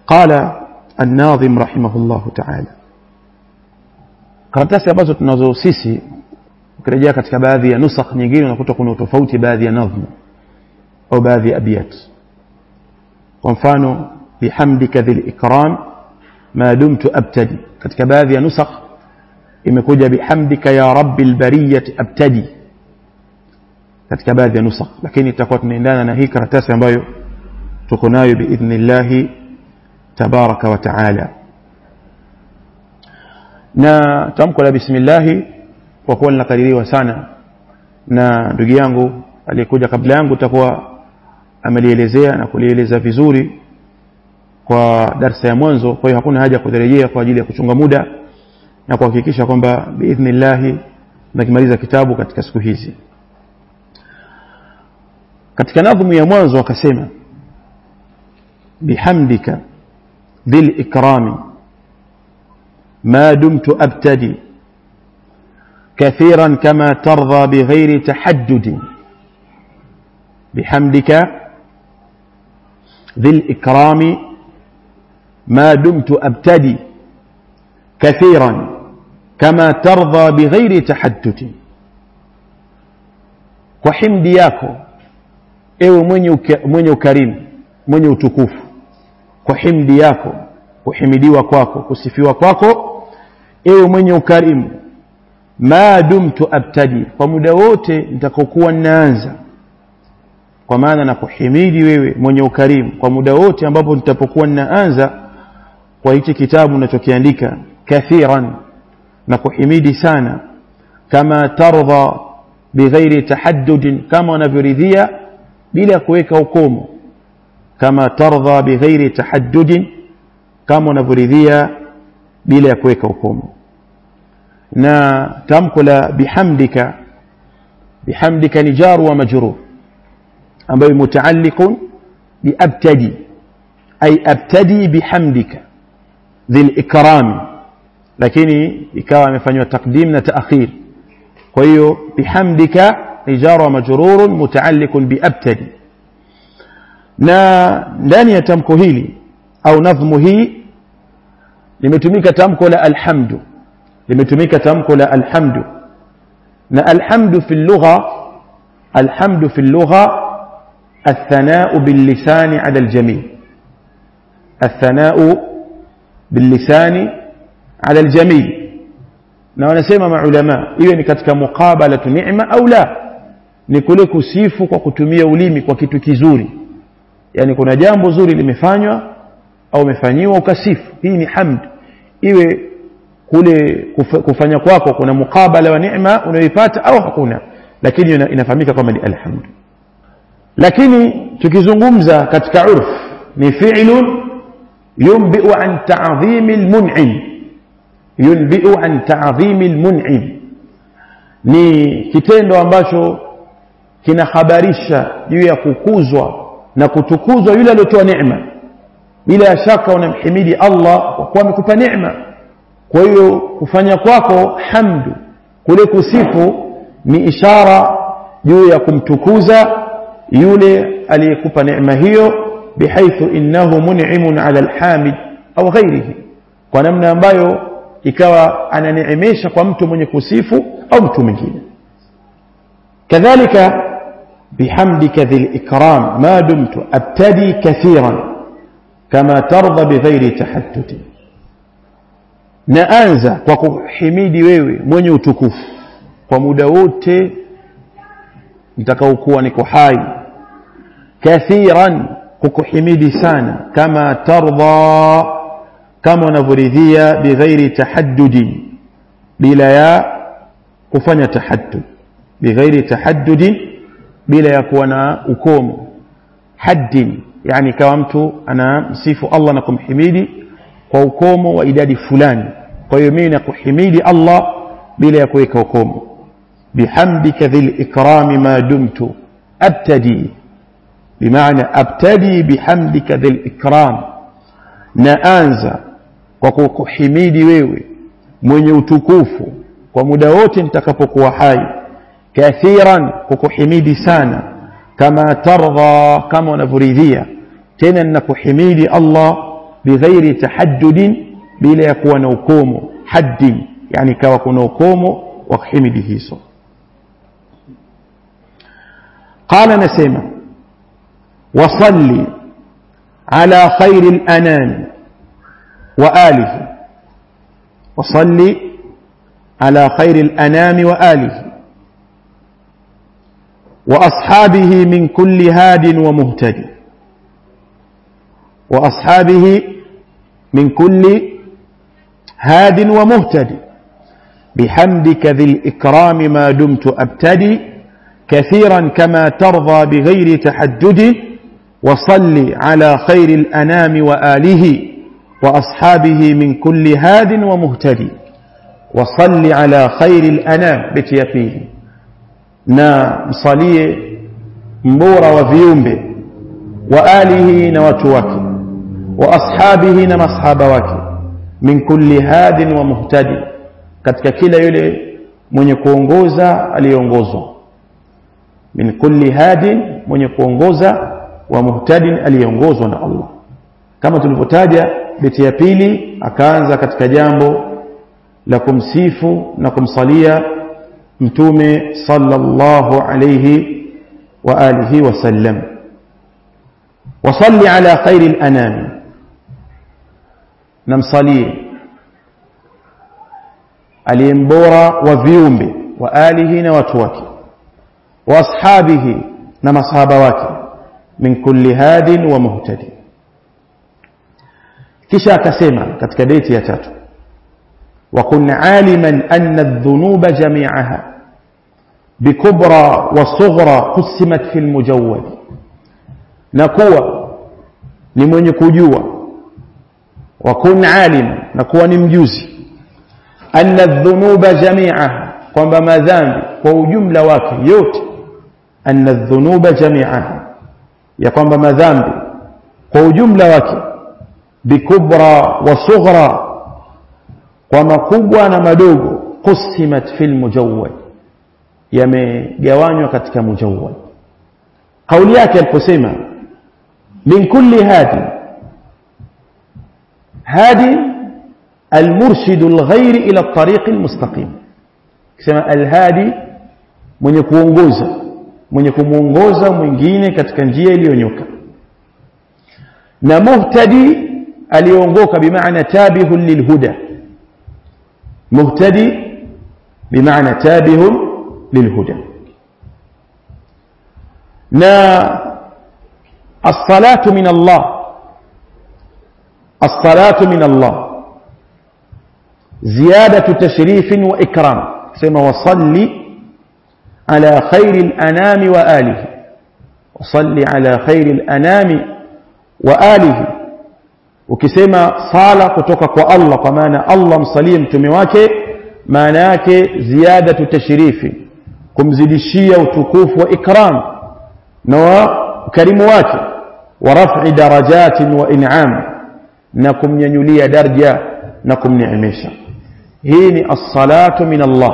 قال الناظم رحمه الله تعالى karatasi ambazo tunazo sisi ukirejea katika baadhi ya nusakh nyingine unakuta kuna tofauti baadhi ya nadhmu au baadhi ya abiyat. Kwa mfano bihamdika dhil ikram ma dumtu abtadi, katika baadhi ya nusakh imekuja bihamdika ya rabbil bariyati abtadi katika baadhi ya nusakh, lakini tutakuwa tunaendana na hii karatasi ambayo tuko nayo biidhnillah tabaraka wa taala. Na tamko la bismillah kwa kuwa linakadiriwa sana na ndugu yangu aliyekuja kabla yangu, takuwa amelielezea na kulieleza vizuri kwa darasa ya mwanzo, kwa hiyo hakuna haja kurejea kwa ajili ya kuchunga muda na kuhakikisha kwamba biidhnillah nakimaliza kitabu katika siku hizi. Katika nadhmu ya mwanzo akasema bihamdika dhil ikrami ما دمت أبتدي كثيرا كما ترضى بغير تحدد. بحمدك ذي الإكرام ما دمت أبتدي كثيرا كما ترضى بغير تحدد. وحمدي yako ewe mwenye ukarimu mwenye utukufu, kwa himdi yako, kuhimidiwa kwako, kusifiwa kwako ewe mwenye ukarimu, ma dumtu abtadi, kwa muda wote nitakaokuwa ninaanza, kwa maana na kuhimidi wewe mwenye ukarimu kwa muda wote ambapo nitapokuwa ninaanza kwa hichi kitabu ninachokiandika, kathiran, na kuhimidi sana, kama tardha bighairi tahaddud, kama unavyoridhia bila kuweka ukomo, kama tardha bighairi tahaddud, kama unavyoridhia bila kuweka ukomo. Na tamko la bihamdika, bihamdika ni jar wa majrur ambayo mutaalliqun bi abtadi, ay abtadi bihamdika dhil ikram, lakini ikawa imefanywa taqdim na ta'khir. Kwa hiyo bihamdika ni jar wa majrur mutaalliqun bi abtadi. Na ndani ya tamko hili au nadhmu hii limetumika tamko la alhamdu, limetumika tamko la alhamdu. Na alhamdu fi lugha, alhamdu fi lugha الثناء باللسان على الجميل، الثناء باللسان على الجميل. na wanasema maulama iwe ni katika muqabalatu ni'ma au la, ni kule kusifu kwa kutumia ulimi kwa kitu kizuri, yani kuna jambo zuri limefanywa au umefanyiwa ukasifu, hii ni hamd. Iwe kule kufanya kwako kuna mukabala wa neema unayoipata au hakuna, lakini inafahamika kama ni alhamd. Lakini tukizungumza katika urf ni fi'lun yunbi'u an ta'dhim al-mun'im, yunbi'u an ta'dhim al-mun'im, ni kitendo ambacho kinahabarisha juu ya kukuzwa na kutukuzwa yule aliyotoa neema. Bila shaka unamhimidi Allah kwa kuwa amekupa neema, kwa hiyo kufanya kwako hamdu kule kusifu ni ishara juu ya kumtukuza yule aliyekupa neema hiyo, bihaithu innahu mun'imun 'ala alhamid au ghairihi, kwa namna ambayo ikawa ananeemesha kwa mtu mwenye kusifu au mtu mwingine. Kadhalika bihamdika dhil ikram ma dumtu abtadi kathiran kama tardha bighairi tahaddud, naanza kwa kuhimidi wewe mwenye utukufu kwa muda wote nitakaokuwa niko hai, kathiran, kukuhimidi sana, kama tardha, kama unavyoridhia, bighairi tahaddud, bila ya kufanya tahaddud, bighairi tahaddud, bila ya kuwa na ukomo, haddin, yani kama mtu anamsifu Allah na kumhimidi kwa ukomo wa idadi fulani. Kwa hiyo mimi nakuhimidi Allah bila ya kuweka ukomo. bihamdika dhil ikrami ma dumtu abtadi, bimaana abtadi bihamdika dhil ikram, naanza kwa kukuhimidi wewe mwenye utukufu kwa muda wote nitakapokuwa hai, kathiran, kukuhimidi sana, kama tardha, kama unavyoridhia, tena ninakuhimidi Allah bighairi tahaddud, bila ya kuwa na ukomo. Haddin yani kawa kuna ukomo wa kuhimidi hizo. Qala nasema wasalli ala khairil anam wa alihi, wasalli ala khairil anam wa alihi wa ashabihi min kulli hadin wa muhtadi, wa ashabihi min kulli hadin wa muhtadi بحمدك ذي الإكرام ما دمت أبتدي كثيرا كما ترضى بغير تحدد وصل على خير الأنام وآله وأصحابه من كل هاد ومهتدي. وصل على خير الأنام بتيفيه نا مصليه مبورا وفيومبه وآله نواتواك وأصحابه نمصحابواك من كل هاد ومهتدي، katika kila yule mwenye kuongoza aliyeongozwa. Min kulli hadin, mwenye kuongoza, wa muhtadin, aliyeongozwa na Allah. Kama tulivyotaja beti ya pili, akaanza katika jambo la kumsifu na kumsalia mtume sallallahu alayhi wa alihi wasallam. Wasalli ala khairil anam, namsalie aliyembora wa viumbe, wa alihi na watu wake, wa ashabihi na masahaba wake, min kulli hadin wa muhtadi. Kisha akasema katika beti ya tatu, wa kun aliman anna adh-dhunuba jami'aha bikubra wa sughra qusimat fil mujawwad, na kuwa ni mwenye kujua, wa kun aliman, na kuwa ni mjuzi, anna adh-dhunuba jami'aha, kwamba madhambi kwa ujumla wake yote, anna adh-dhunuba jami'aha, ya kwamba madhambi kwa ujumla wake, bikubra wa sughra, kwa makubwa na madogo, qusimat fil mujawwad, yamegawanywa katika mujawwad. Kauli yake aliposema min kulli hadi, hadi المرشد الغير إلى الطريق المستقيم، كما الهادي mwenye kuongoza, mwenye kumuongoza mwingine katika njia iliyonyoka, na muhtadi aliongoka bimaana tabihun lilhuda, muhtadi bimaana tabihun lilhuda. na as-salatu min Allah, as-salatu min Allah زيادة تشريف وإكرام، كما وصلي على خير الأنام وآله، وصلي على خير الأنام وآله. وكسما صالة كتوكك والله، كمانا الله مصليم تمواك، ماناك زيادة تشريف، كم زدشية وتكوف وإكرام نوا كريمواك، ورفع درجات وإنعام، نكم ينولي درجة، نكم نعميشا. هيني الصلاة من الله،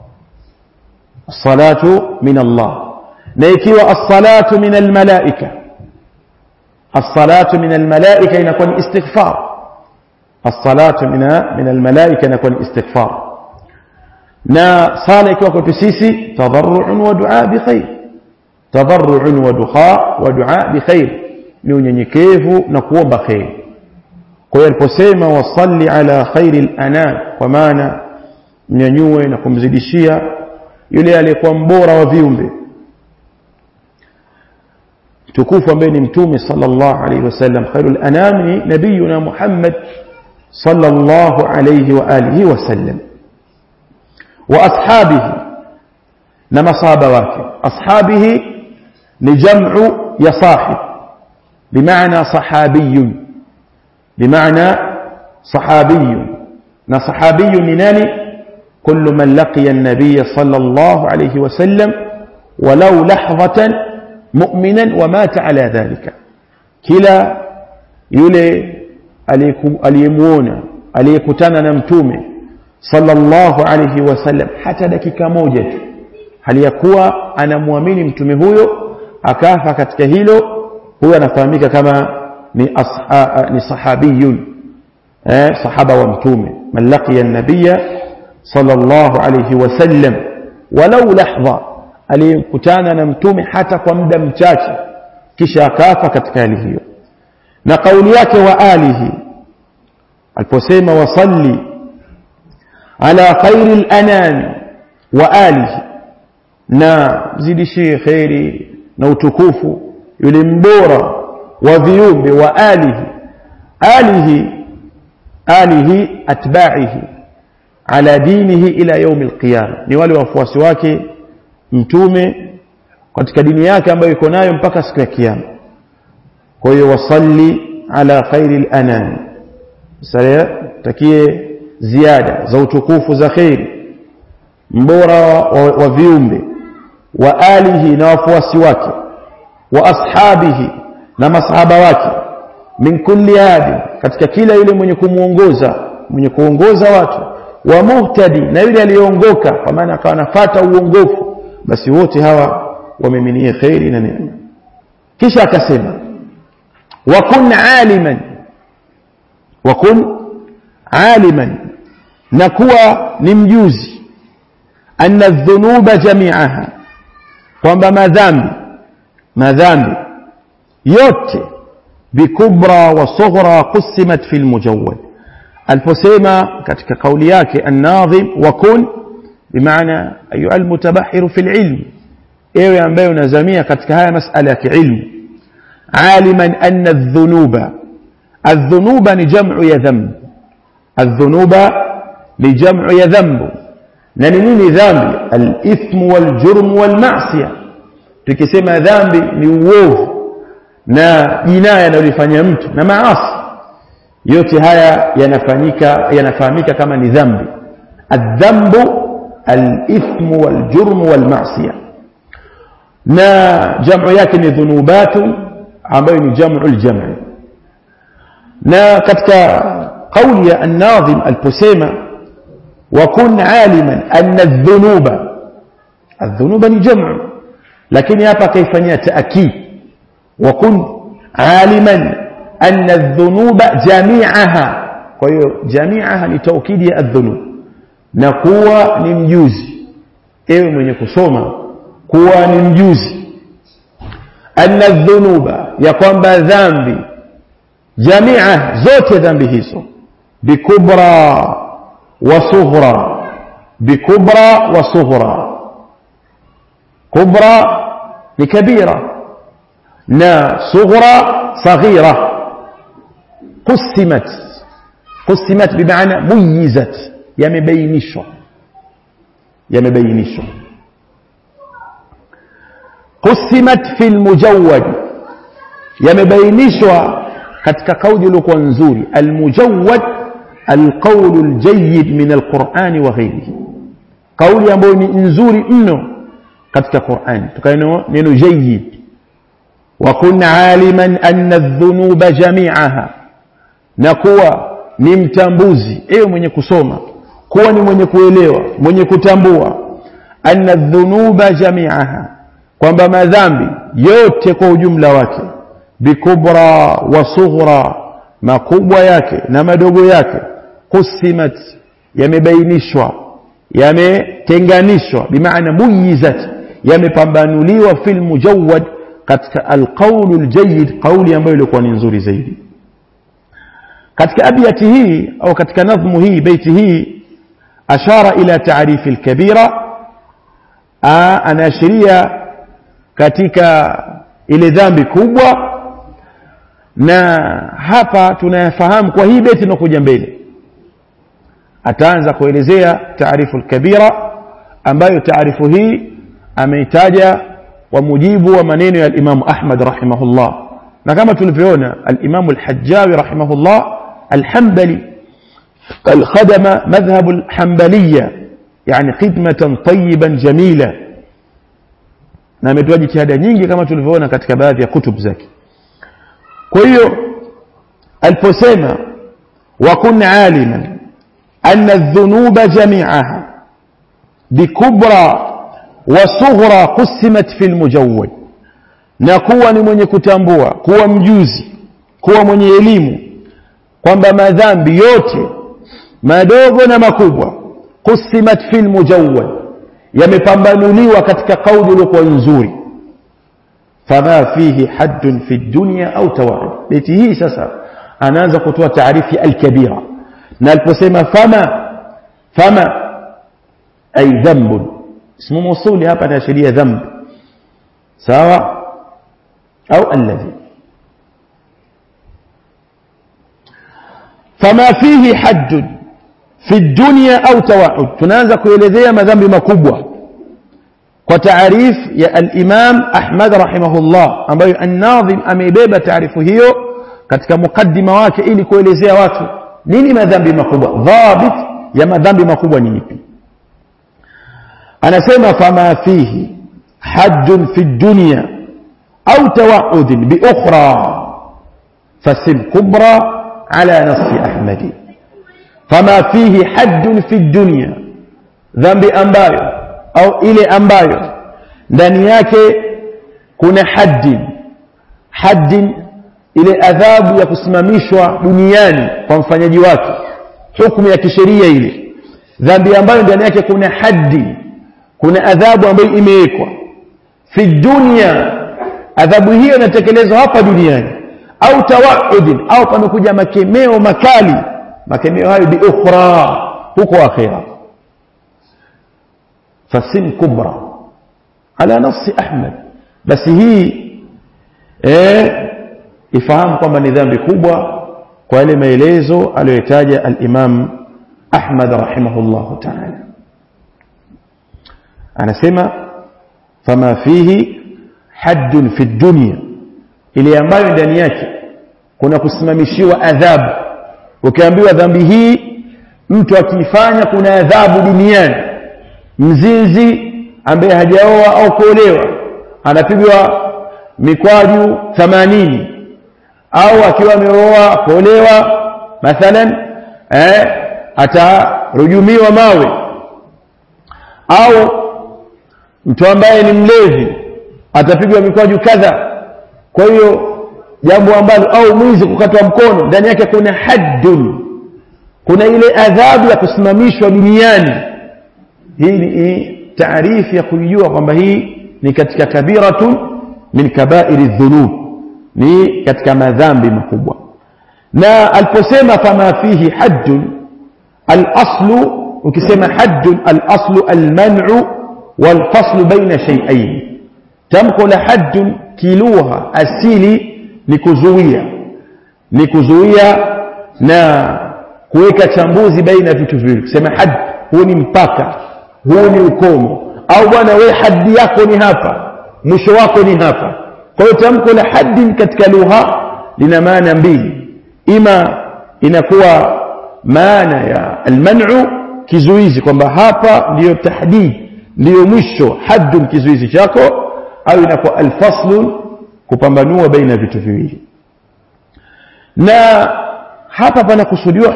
الصلاة من الله. نيكي والصلاة من الملائكة، الصلاة من الملائكة نكون استغفار، الصلاة من الملائكة نكون استغفار. نا صالك وكتسيسي تضرع ودعاء بخير، تضرع ودعاء بخير، نيكيف نكون بخير. kwa hiyo aliposema wasalli ala khairil anam, kwa maana mnyanyue na kumzidishia yule aliyekuwa mbora wa viumbe tukufu ambaye ni mtume sallallahu alayhi wasallam. Khairul anam ni nabiyuna Muhammad sallallahu alayhi wa alihi wasallam. wa ashabihi, na masahaba wake. ashabihi ni jam'u ya sahib, bimaana sahabiyun, بمعنى صحابي. نا صحابي مناني كل من لقي النبي صلى الله عليه وسلم ولو لحظة مؤمنا ومات على ذلك. كلا يلي aliyemwona aliyekutana na mtume sallallahu alayhi wasallam hata dakika moja tu, hali ya kuwa anamwamini mtume huyo, akafa katika hilo, huyo anafahamika kama ni sahabiyun, sahaba wa mtume, man laqiya an-nabiyya sallallahu alayhi wasallam walau lahdha, aliyekutana na mtume hata kwa muda mchache kisha akafa katika hali hiyo. Na kauli yake wa alihi aliposema wasalli ala khairil anami wa alihi, na zidishie khairi na utukufu yule mbora wa viumbe wa alihi atba'ihi ala dinihi ila yawm alqiyama, ni wale wafuasi wake mtume katika dini yake ambayo iko nayo mpaka siku ya kiyama. Kwa hiyo wasalli ala khairil anam, sala takie ziada za utukufu za khairi, mbora wa viumbe, wa alihi na wafuasi wake, wa ashabihi na masahaba wake, min kulli hadi, katika kila yule mwenye kuongoza watu, wa muhtadi, na yule aliyeongoka kwa maana akawa anafuata uongofu, basi wote hawa wameminia khairi na neema. Kisha akasema wakun aliman, na kuwa ni mjuzi, anna dhunuba jami'aha, kwamba madhambi yote bikubra wa sughra qusimat fil mujawwad. Aliposema katika kauli yake an-nadhim wakun, bimaana ayu al-mutabahhir fil ilm, ewe ambaye unazamia katika haya masala ya kiilmu, aliman anna adh-dhunuba ni jam'u ya dhanb, adh-dhunuba ni jam'u ya dhanb. Na ni nini dhambi? Al-ithmu wal-jurm wal-ma'siyah. Tukisema dhambi ni uovu na jinaya analofanya mtu na maasi, yote haya yanafahamika kama ni dhambi. Adh-dhanbu al-ithmu wal-jurm wal-ma'siyah, na jamu yake ni dhunubatu, ambayo ni jamu al-jam'. Na katika kauli ya an-nadhim aliposema wakun aliman anna adh-dhunuba ni jamu, lakini hapa kaifanyia taakid, wakun aliman anna adh-dhunuba jami'aha. Kwa hiyo jami'aha ni taukidi ya adh-dhunub, na kuwa ni mjuzi, ewe mwenye kusoma, kuwa ni mjuzi, anna adh-dhunuba, ya kwamba dhambi, jami'a, zote dhambi hizo, bikubra wa sughra. Kubra ni kabira, na sughra saghira. qusimat bimaana muyizat, yamebainishwa. qusimat fil mujawwad, yamebainishwa katika kauli iliyokuwa nzuri. Al-mujawwad al-qawl al-jayyid min al-Qur'an wa ghayrihi, kauli ambayo ni nzuri mno katika Qur'an, tukaino neno jayyid. Wa kun aliman anna adh-dhunuba jami'aha, na kuwa ni mtambuzi, ewe mwenye kusoma, kuwa ni mwenye kuelewa, mwenye kutambua, anna adh-dhunuba jami'aha, kwamba madhambi yote kwa ujumla wake, bikubra wa sughra, makubwa yake na madogo yake, qusimat, yamebainishwa, yametenganishwa, bimaana muyizat, yamepambanuliwa, fil mujawwad, katika alqaulu aljayyid, kauli ambayo ilikuwa ni nzuri zaidi. Katika abiyati hii au katika nadhmu hii, baiti hii, ashara ila taarifi alkabira, anaashiria katika ile dhambi kubwa. Na hapa tunayafahamu kwa hii beti inakuja mbele, ataanza kuelezea taarifu al-kabira, ambayo taarifu hii ameitaja kwa mujibu wa maneno ya al-Imam Ahmad rahimahullah. Na kama tulivyoona, al-Imam al-Hajjawi rahimahullah al-Hanbali al-khadama madhhab al-Hanbaliyya, yani khidmatan tayyiban jamila, na ametoa jitihada nyingi kama tulivyoona katika baadhi ya kutub zake. Kwa hiyo aliposema wakun aliman anna adh-dhunuba jami'aha bikubra wa sughra qusimat fil mujawwad, na kuwa ni mwenye kutambua, kuwa mjuzi, kuwa mwenye elimu kwamba madhambi yote madogo na makubwa qusimat fil mujawwad, yamepambanuliwa katika kauli iliyokuwa nzuri. Fama fihi haddun fi dunya au tawa'ud. Beti hii sasa anaanza kutoa taarifu ya al-kabira, na aliposema fama ay dhanb, ismu mawsuli hapa inaashiria dhanb, sawa au alladhi. Fama fihi haddun fi dunya au tawa'ud, tunaanza kuelezea madhambi makubwa kwa taarif ya al-Imam Ahmad rahimahullah, ambayo an-Nadhim ameibeba taarifu hiyo katika mukaddima wake ili kuelezea watu nini madhambi makubwa, dhabit ya madhambi makubwa ni ipi. Anasema fama fihi haddun fi dunya au tawa'ud bi ukhra fasim kubra ala nafsi Ahmadi. Fama fihi haddun fi dunya, dhambi ambayo au ile ambayo ndani yake kuna haddin ile adhabu ya kusimamishwa duniani kwa mfanyaji wake, hukumu ya kisheria ile. Dhambi ambayo ndani yake kuna haddi, kuna adhabu ambayo imewekwa fi dunya, adhabu hiyo inatekelezwa hapa duniani, au tawa'ud, au pamekuja makemeo makali, makemeo hayo bi ukhra, huko akhira. fasin kubra ala nafsi Ahmad, basi hii ifahamu kwamba ni dhambi kubwa kwa yale maelezo aliyotaja al-Imam Ahmad rahimahullahu ta'ala. Anasema fama fihi haddun fi dunya, ile ambayo ndani yake kuna kusimamishiwa adhabu. Ukiambiwa dhambi hii mtu akifanya kuna adhabu duniani, mzinzi ambaye hajaoa au kuolewa anapigwa mikwaju 80, au akiwa ameoa kuolewa mathalan atarujumiwa mawe, au mtu ambaye ni mlevi atapigwa mikwaju kadha. Kwa hiyo jambo ambalo, au mwizi kukatwa mkono, ndani yake kuna haddun, kuna ile adhabu ya kusimamishwa duniani. Hii ni taarifu ya kujua kwamba hii ni katika kabiratun min kabairi dhunub, ni katika madhambi makubwa. Na aliposema kama fihi haddun, al-aslu, ukisema haddun al-aslu al-man'u wal-faslu baina shay'ain. Tamko la haddun kilugha asili ni kuzuia na kuweka chambuzi baina vitu viwili. Kusema hadd, huu ni mpaka, huu ni ukomo, au bwana wewe haddi yako ni hapa, mwisho wako ni hapa. Kwa hiyo tamko la haddin katika lugha lina maana mbili, ima inakuwa maana ya al-man'u, kizuizi, kwamba hapa ndiyo tahdid, ndiyo mwisho, haddun kizuizi chako, au inakuwa al-faslu, kupambanua baina vitu viwili. Na hapa panakusudiwa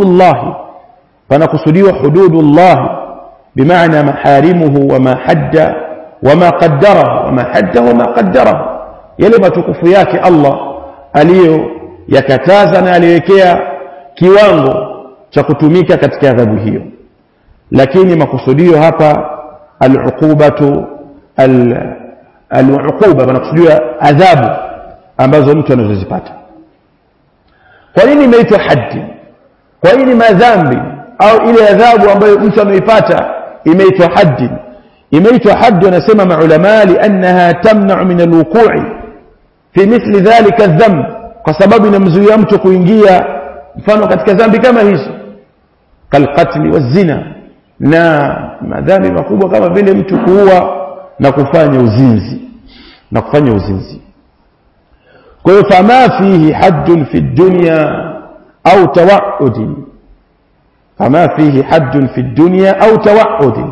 hududullah, bimaana maharimuhu wama hadda wama qaddarahu, wama hadda wama qaddarahu, yale matukufu yake Allah aliyo yakataza na aliyowekea kiwango cha kutumika katika adhabu hiyo. Lakini makusudio hapa al-uqubatu, al-uquba, panakusudiwa adhabu ambazo mtu anazozipata. Kwa nini imeitwa haddi? Kwa nini madhambi au ile adhabu ambayo mtu ameipata imeitwa haddi? Imeitwa haddi, wanasema maulama, liannaha tamna'u min alwuqu'i fi mithli dhalika adh-dhanb, kwa sababu inamzuia mtu kuingia mfano katika dhambi kama hizo, kalqatli wazina, na madhambi makubwa kama vile mtu kuua na kufanya uzinzi. Kwa hiyo fama fihi haddun fi dunya au tawa'ud, fama fihi haddun fi dunya au tawa'ud,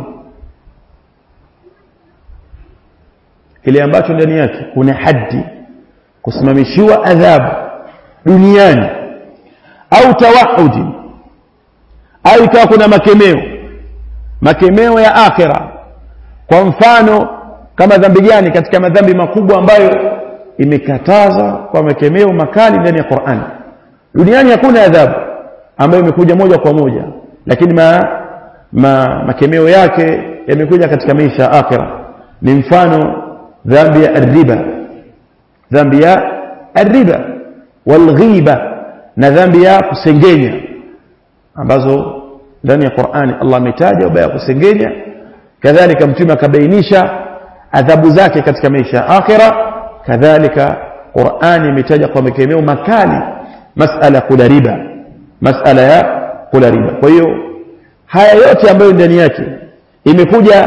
kile ambacho ndani yake kuna haddi, kusimamishiwa adhabu duniani, au tawa'ud, au ikawa kuna makemeo ya akhira. Kwa mfano kama dhambi gani katika madhambi makubwa ambayo imekataza kwa makemeo makali ndani ya Qur'an. Duniani hakuna adhabu ambayo imekuja moja kwa moja, lakini makemeo yake yamekuja katika maisha ya akhira. Ni mfano dhambi ya riba, dhambi ya riba wal ghiba, na dhambi ya kusengenya, ambazo ndani ya Qur'ani Allah ametaja ubaya kusengenya. Kadhalika mtume akabainisha adhabu zake katika maisha ya akhira. Kadhalika Qur'ani imetaja kwa makemeo makali masala kula riba, masala ya kula riba. Kwa hiyo haya yote ambayo ndani yake imekuja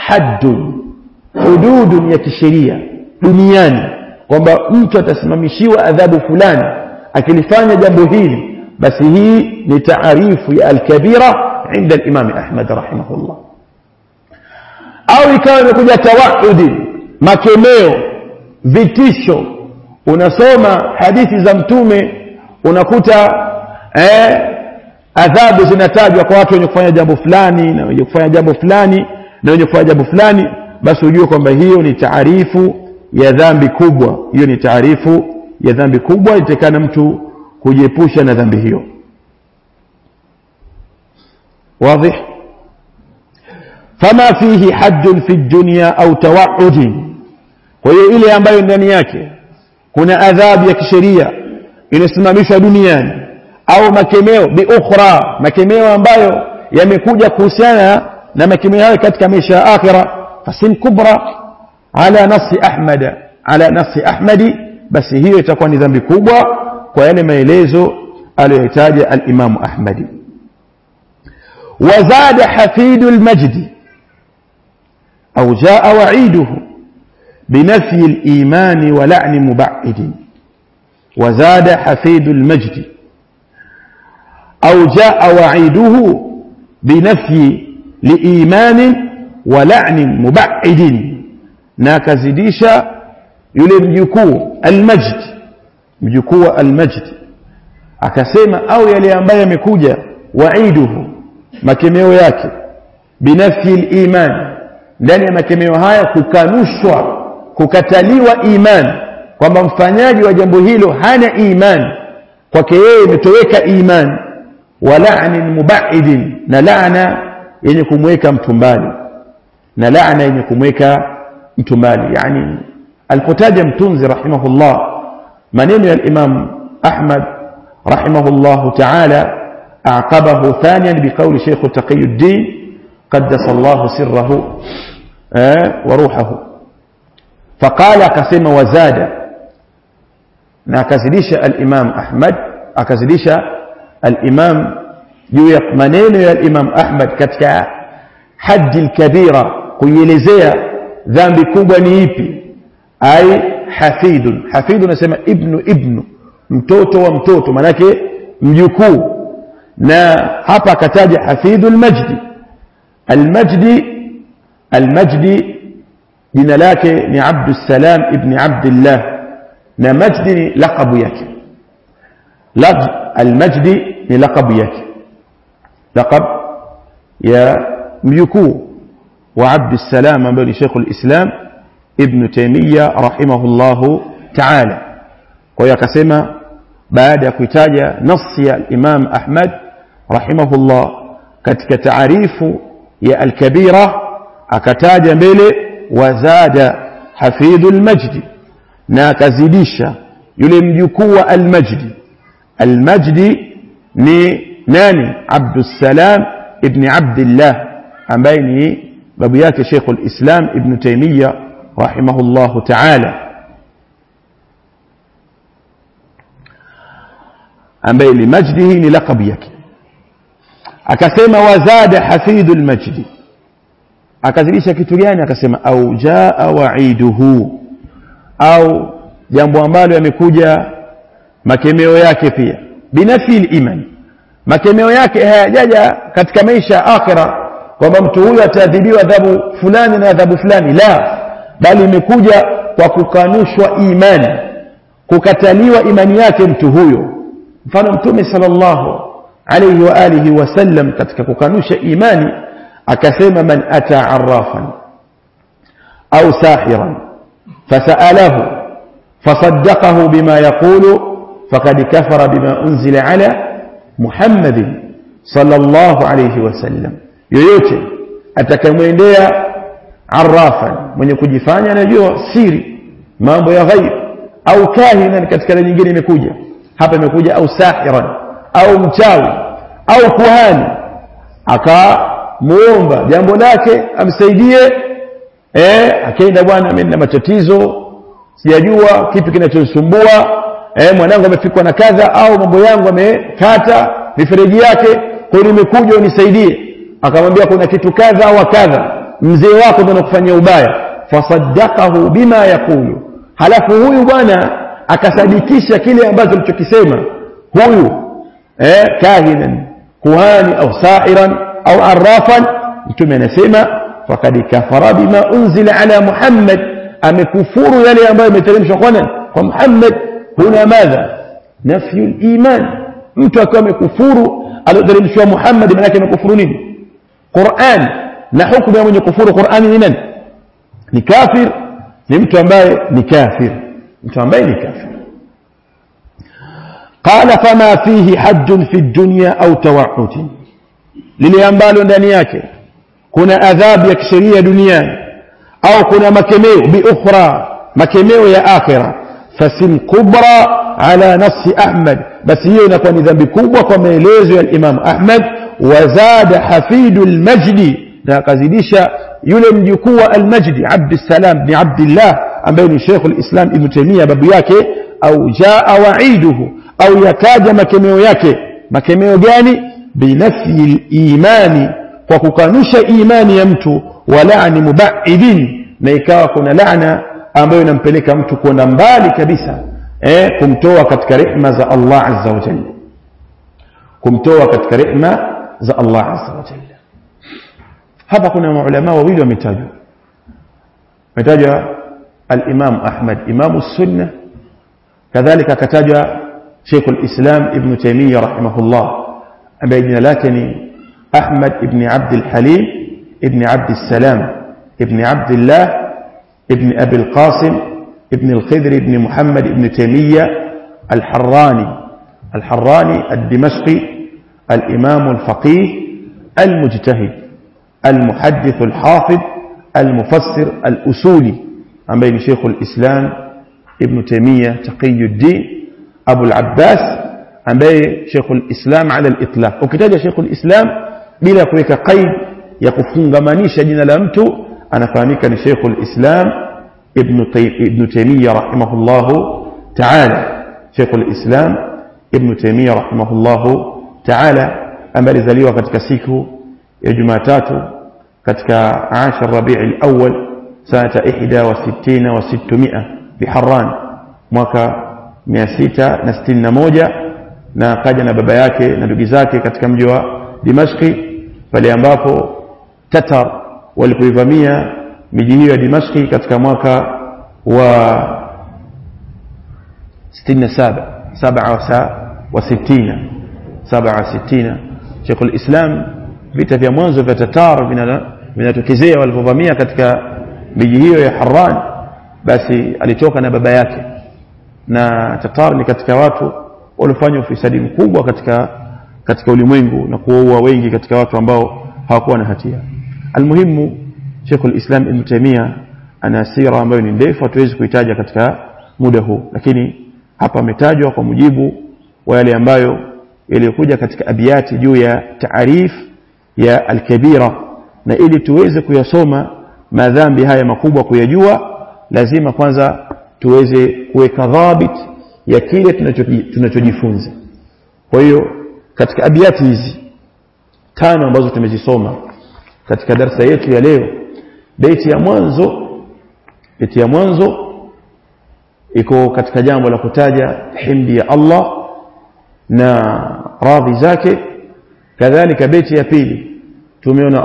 hududun ya kisheria duniani, kwamba mtu atasimamishiwa adhabu fulani akilifanya jambo hili, basi hii ni taarifu ya al-kabira inda al-Imam Ahmad rahimahullah. Au ikawa imekuja tawahudi, makemeo, vitisho. Unasoma hadithi za mtume unakuta adhabu zinatajwa kwa watu wenye kufanya jambo fulani na wenye kufanya jambo fulani na wenye kufanya jambo fulani, basi ujue kwamba hiyo ni taarifu ya dhambi kubwa. Hiyo ni taarifu ya dhambi kubwa, itakana mtu kujiepusha na dhambi hiyo. wazi? Fama fihi haddun fi dunya au tawa'ud. Kwa hiyo ile ambayo ndani yake kuna adhabu ya kisheria inasimamishwa duniani, au makemeo bi ukhra, makemeo ambayo yamekuja kuhusiana na makemeo hayo katika maisha ya akhira, fasin kubra ala nafsi Ahmadi, basi hiyo itakuwa ni dhambi kubwa kwa yale maelezo aliyotaja al-Imam Ahmadi. وزاد حفيد المجد أو جاء وعيده بنفي الإيمان ولعن مبعد. وزاد حفيد المجد أو جاء وعيده بنفي الإيمان ولعن مبعد. ناكزديشا يلمجكو المجد، مجكو المجد akasema au yale ambayo yamekuja waiduhu, makemeo yake, binafi al-iman, ndani ya makemeo haya kukanushwa, kukataliwa iman, kwamba mfanyaji wa jambo hilo hana iman, kwake yeye imetoweka iman. Wa la'nin muba'idin, na laana yenye kumweka mtu mbali, na laana yenye kumweka mtu mbali. Yani al-Qutaja Mtunzi rahimahullah maneno ya al-Imam Ahmad رحمه الله تعالى أعقبه ثانيا بقول شيخ تقي الدين قدس الله سره وروحه، فقال قسم وزاد. ناكزديش الإمام أحمد، أكزديش الإمام يويق منين يا الإمام أحمد كتك حد الكبيرة قيلزيا ذنب كوبا نيبي، أي حفيد نسمى ابن mtoto wa mtoto, manake mjukuu. Na hapa akataja hafidhul majdi. Al-Majdi jina lake ni Abdus Salam ibn Abdullah, na Majdi ni laqabu yake. Al-Majdi ni laqabu yake, laqab ya mjukuu wa Abdus Salam ambaye ni Sheikh al-Islam Ibn Taymiyyah rahimahullahu ta'ala. Kwa hiyo akasema baada ya kuitaja nafsi ya Imam Ahmad rahimahullah katika taarifu ya al-kabira, akataja mbele wazada hafidhul majdi, na akazidisha yule mjukuu wa al-Majdi. Al-Majdi ni nani? Abdus Salam ibn Abdullah, ambaye ni babu yake Sheikh al-Islam Ibn Taymiyyah rahimahullahu ta'ala, ambaye li majdihi ni laqab yake. Akasema wazada hafidhul majdi, akazidisha kitu gani? Akasema au jaa wa'iduhu, au jambo ambalo yamekuja makemeo yake pia binafi al-iman. Makemeo yake hayajaja katika maisha ya akhira kwamba mtu huyu ataadhibiwa adhabu fulani na adhabu fulani, la, bali imekuja kwa kukanushwa imani, kukataliwa imani yake mtu huyo. Mfano Mtume sallallahu alayhi wa alihi wasallam katika kukanusha imani akasema man ata arrafan au sahiran fasalahu fasaddaqahu bima yaqulu faqad kafara bima unzila ala Muhammad sallallahu alayhi wasallam. Yoyote atakayemwendea arrafan, mwenye kujifanya anajua siri mambo ya ghaib, au kahinan, katika la nyingine imekuja hapa, imekuja au sahiran, au mchawi au kuhani, akamuomba jambo lake amsaidie, akaenda, bwana mimi nina matatizo, sijajua kipi kinachonisumbua, mwanangu amefikwa na kadha, au mambo yangu amekata mifereji yake, kwa hiyo nimekuja unisaidie. Akamwambia kuna kitu kadha wa kadha, mzee wako ndio anakufanyia ubaya. Fasaddaqahu bima yaqulu, halafu huyu bwana akasadikisha kile ambacho alichokisema huyu kahinan, kuhani au sahiran au arrafan. Mtume anasema faqad kafara bima unzila ala Muhammad, amekufuru yale ambayo yameteremshwa kwa Muhammad. Huna madha nafyu iman, mtu akiwa amekufuru alioteremshwa Muhammad, maana yake amekufuru nini? Qur'an. Na hukumu ya mwenye kufuru Qur'an ni nani? Ni kafir, ni mtu ambaye ni kafir, mtu ambaye ni kafir. Qala fama fihi hajjun fi dunya au tawa'ud, lile ambalo ndani yake kuna adhabu ya kisheria duniani au kuna makemeo bi ukhra, makemeo ya akhira, fasim kubra ala nafsi Ahmad, basi hiyo inakuwa ni dhambi kubwa kwa maelezo ya Imam Ahmad. Wazada hafidul majdi, na akazidisha yule mjukuu wa al-Majdi Abdussalam ibn Abdullah ambaye ni Sheikh al-Islam Ibn Taymiyyah babu yake, au jaa wa'iduhu, au yakaja makemeo yake. Makemeo gani? Binafyi al-imani, kwa kukanusha imani ya mtu, wa la'ni muba'idin, na ikawa kuna laana ambayo inampeleka mtu kwenda mbali kabisa, kumtoa katika rehema za Allah azza wa jalla, kumtoa katika rehema za Allah azza wa jalla. Hapa kuna maulama wawili wametajwa. Ametajwa al-Imam Ahmad Imam as-Sunnah, kadhalika akatajwa Sheikh al-Islam Ibn Taymiyyah rahimahullah, ambaye jina lake ni Ahmad ibn Abd al-Halim ibn Abd al-Salam ibn Abdullah ibn Abi al-Qasim ibn al-Khidr ibn Muhammad ibn Taymiyyah al-Harrani al-Dimashqi, al-Imam al-Faqih al-Mujtahid المحدث الحافظ المفسر الأصولي، أمبين شيخ الإسلام ابن تيمية تقي الدين أبو العباس، أمبين شيخ الإسلام على الإطلاق. وكتاج شيخ الإسلام بلا كويك قيد يقفون غمانيش جنا لامتو، أنا فهميك أن شيخ الإسلام ابن تيمية رحمه الله تعالى، شيخ الإسلام ابن تيمية رحمه الله تعالى، أمبين ذلك وقد كسيكه ya Jumatatu katika Ashar Rabi'il Awwal sanata 61 wa 600 biharran, mwaka 661, na akaja na baba yake na ndugu zake katika mji wa Dimashqi, pale ambapo Tatar walipoivamia miji hiyo ya Dimashqi katika mwaka wa 67 Sheikh al-Islam, vita vya mwanzo vya Tatar vinatokezea walipovamia katika miji hiyo ya Harran, basi alitoka na baba yake. Na Tatar ni katika watu waliofanya ufisadi mkubwa katika ulimwengu na kuua wengi katika watu ambao hawakuwa na hatia. Almuhimu, Sheikh al-Islam Ibn Taymiyyah ana sira ambayo ni ndefu, hatuwezi kuitaja katika muda huu, lakini hapa ametajwa kwa mujibu wa yale ambayo yaliyokuja katika abiyati juu ya taarif ya al-kabira. Na ili tuweze kuyasoma madhambi haya makubwa kuyajua, lazima kwanza tuweze kuweka dhabit ya kile tunachojifunza. Kwa hiyo katika abiyati hizi 5 ambazo tumezisoma katika darasa yetu ya leo, beti ya mwanzo iko katika jambo la kutaja himdi ya Allah na radhi zake. Kadhalika beti ya pili tumeona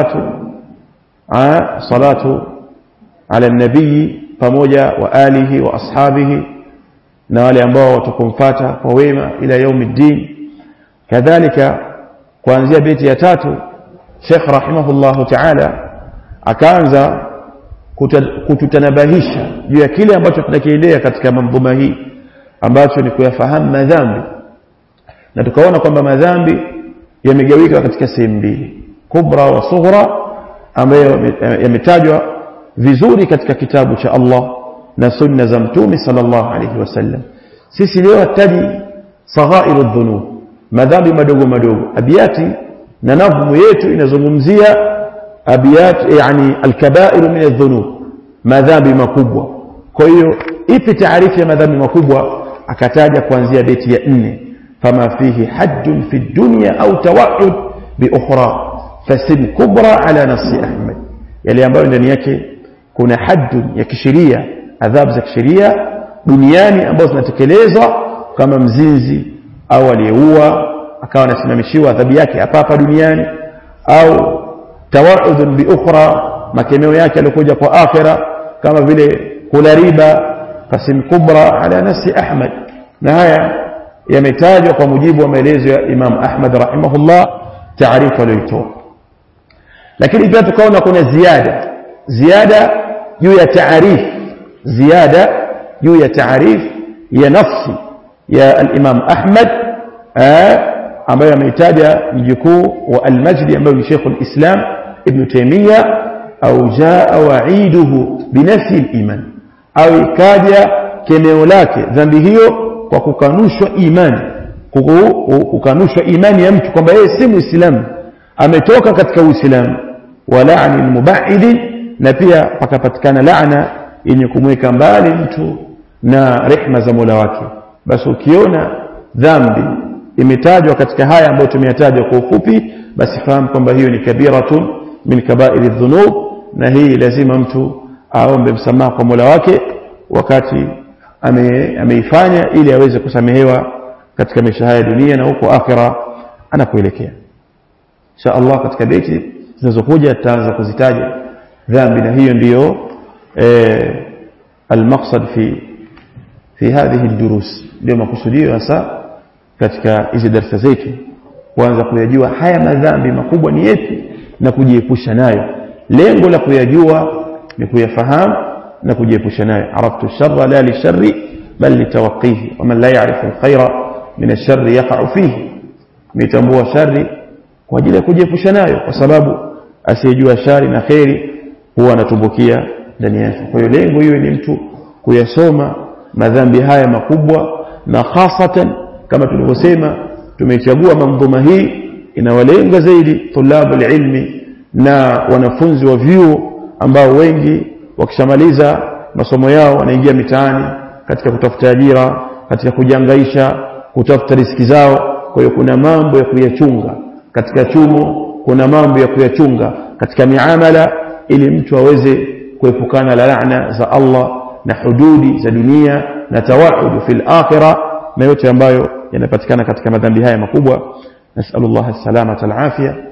as-salatu ala nabii pamoja wa alihi wa ashabihi na wale ambao watakumfuata kwa wema ila yaumiddin. Kadhalika kuanzia beti ya 3 Sheikh rahimahullahu ta'ala akaanza kututanabahisha juu ya kile ambacho tunakiendea katika manzuma hii, ambacho ni kuyafahamu madhambi. Na tukaona kwamba madhambi yamegawika katika sehemu mbili, kubra wa sughra, ambayo yametajwa vizuri katika kitabu cha Allah na sunna za Mtume sallallahu alayhi wasallam. Sisi leo hataji saghairu dhunub, madhambi madogo madogo. Abiyati na nadhmu yetu inazungumzia abiyat, yani alkabairu min adh-dhunub, madhambi makubwa. Kwa hiyo ipi taarifu ya madhambi makubwa? Akataja kuanzia beti ya 4, fama fihi haddun fi dunya au tawa'ud bi ukhra fasin kubra ala nafsi Ahmad, yale ambayo ndani yake kuna haddun ya kisheria, adhabu za kisheria duniani ambazo zinatekelezwa, kama mzinzi au aliyeua akawa anasimamishiwa adhabu yake hapa duniani, au tawa'ud bi ukhra, makemeo yake alikuja kwa akhira, kama vile kula riba, fasin kubra ala nafsi Ahmad. Na haya yametajwa kwa mujibu wa maelezo ya Imam Ahmad rahimahullah, taarifa aliyoitoa. Lakini pia tukaona kuna ziada juu ya taarif, ziada juu ya taarif ya nafsi ya al-Imam Ahmad, ambayo ameitaja mjukuu wa al-Majdi ambaye ni Sheikh al-Islam Ibn Taymiyyah, au jaa wa'iduhu binafi al-iman, au ikaja kemeo lake dhambi hiyo kwa kukanushwa imani ya mtu, kwamba yeye si Muislamu, ametoka katika Uislamu. Wa la'ni al-muba'id, na pia pakapatikana laana yenye kumweka mbali mtu na rehema za Mola wake. Basi ukiona dhambi imetajwa katika haya ambayo tumeyataja kwa ufupi, basi fahamu kwamba hiyo ni kabiratun min kaba'iri dhunub, na hii lazima mtu aombe msamaha kwa Mola wake wakati ameifanya, ili aweze kusamehewa katika maisha haya dunia na huko akhira anapoelekea. Insha Allah katika beti zinazokuja tutaanza kuzitaja dhambi, na hiyo ndiyo المقصد في هذه الدروس، ndio makusudio hasa katika hizi darasa zetu, kuanza kuyajua haya madhambi makubwa ni yapi na kujiepusha nayo. Lengo la kuyajua ni kuyafahamu na kujiepusha nayo. araftu sharra la li sharri bal li tawqihi, wa man la ya'rifu al-khayra min ash-sharri yaqa'u fihi, mitambua shari kwa ajili ya kujiepusha nayo, kwa sababu asiyejua shari na khairi huwa anatumbukia ndani yake. Kwa hiyo lengo hiyo ni mtu kuyasoma madhambi haya makubwa, na hasatan kama tulivyosema tumechagua manzuma hii inawalenga zaidi tulabul ilmi na wanafunzi wa vyuo, ambao wengi wakishamaliza masomo yao wanaingia mitaani katika kutafuta ajira, katika kujangaisha, kutafuta riziki zao. Kwa hiyo kuna mambo ya kuyachunga katika chumo, kuna mambo ya kuyachunga katika miamala, ili mtu aweze kuepukana na laana za Allah na hududi za dunia na tawa'ud fil akhirah, na yote ambayo yanapatikana katika madhambi haya makubwa. Nasallallahu as-salamata wal afia.